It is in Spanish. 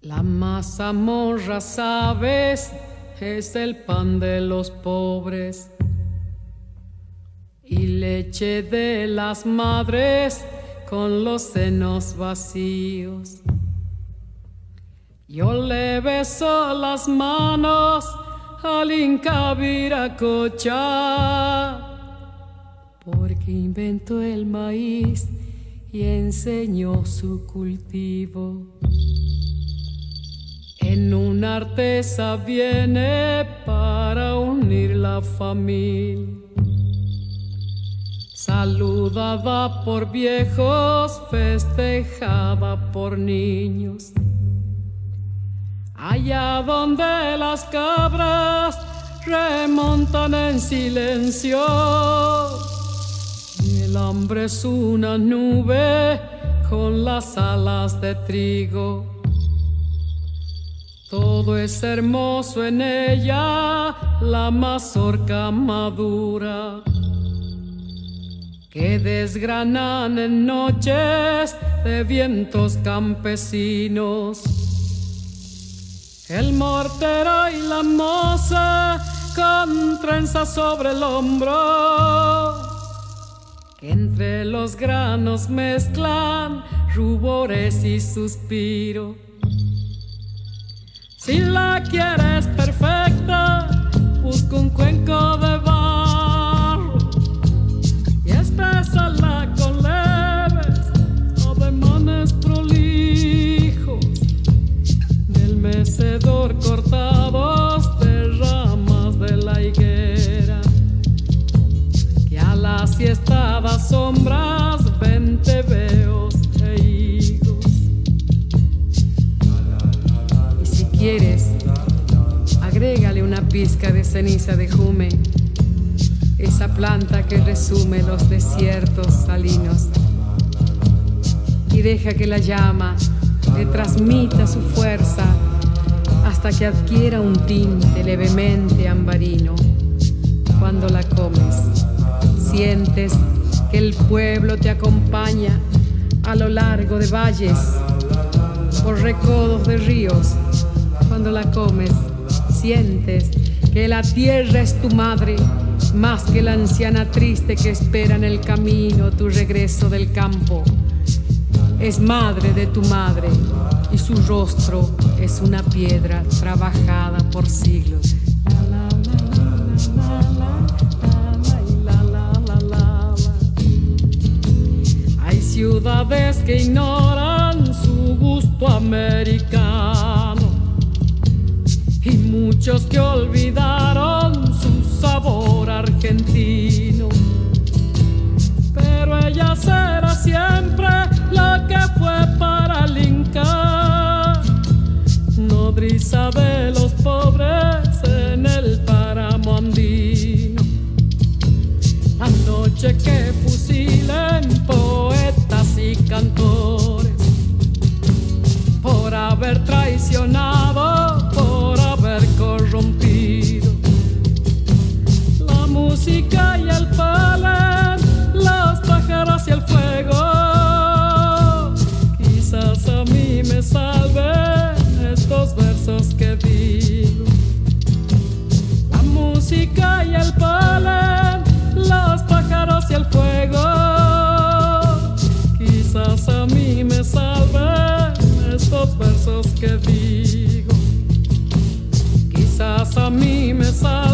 La mazamorra, sabes, es el pan de los pobres y leche de las madres con los senos vacíos. Yo le beso las manos al Inca Viracocha porque inventó el maíz y enseñó su cultivo. En una artesa viene para unir la familia, saludada por viejos, festejada por niños. Allá donde las cabras remontan en silencio y el hambre es una nube con las alas de trigo. Todo es hermoso en ella, la mazorca madura que desgranan en noches de vientos campesinos. El mortero y la moza con trenzas sobre el hombro, que entre los granos mezclan rubores y suspiro. Si la quieres perfecta, busca un cuenco de barro y espésala con leves ademanes prolijos del mecedor cortados de ramas de la higuera, que a la siesta da sombras, venteveos e higos. Y si quieres, agrégale una pizca de ceniza de jume, esa planta que resume los desiertos salinos, y deja que la llama le transmita su fuerza hasta que adquiera un tinte levemente ambarino. Cuando la comes, sientes que el pueblo te acompaña a lo largo de valles, por recodos de ríos. Cuando la comes, sientes que la tierra es tu madre, más que la anciana triste que espera en el camino tu regreso del campo. Es madre de tu madre y su rostro es una piedra trabajada por siglos. Hay ciudades que ignoran su gusto americano y muchos que olvidaron su sabor argentino, pero ella será siempre lo que fue para el Inca, nodriza de los pobres en el páramo andino. La noche que fusilen poetas y cantores por haber traicionado, por haber corrompido la música y el polen, los pájaros y el fuego. Quizás a mí me salven estos versos que digo. La música y el polen, los pájaros y el fuego. Quizás a mí me salven estos versos que digo. Quizás a mí me salven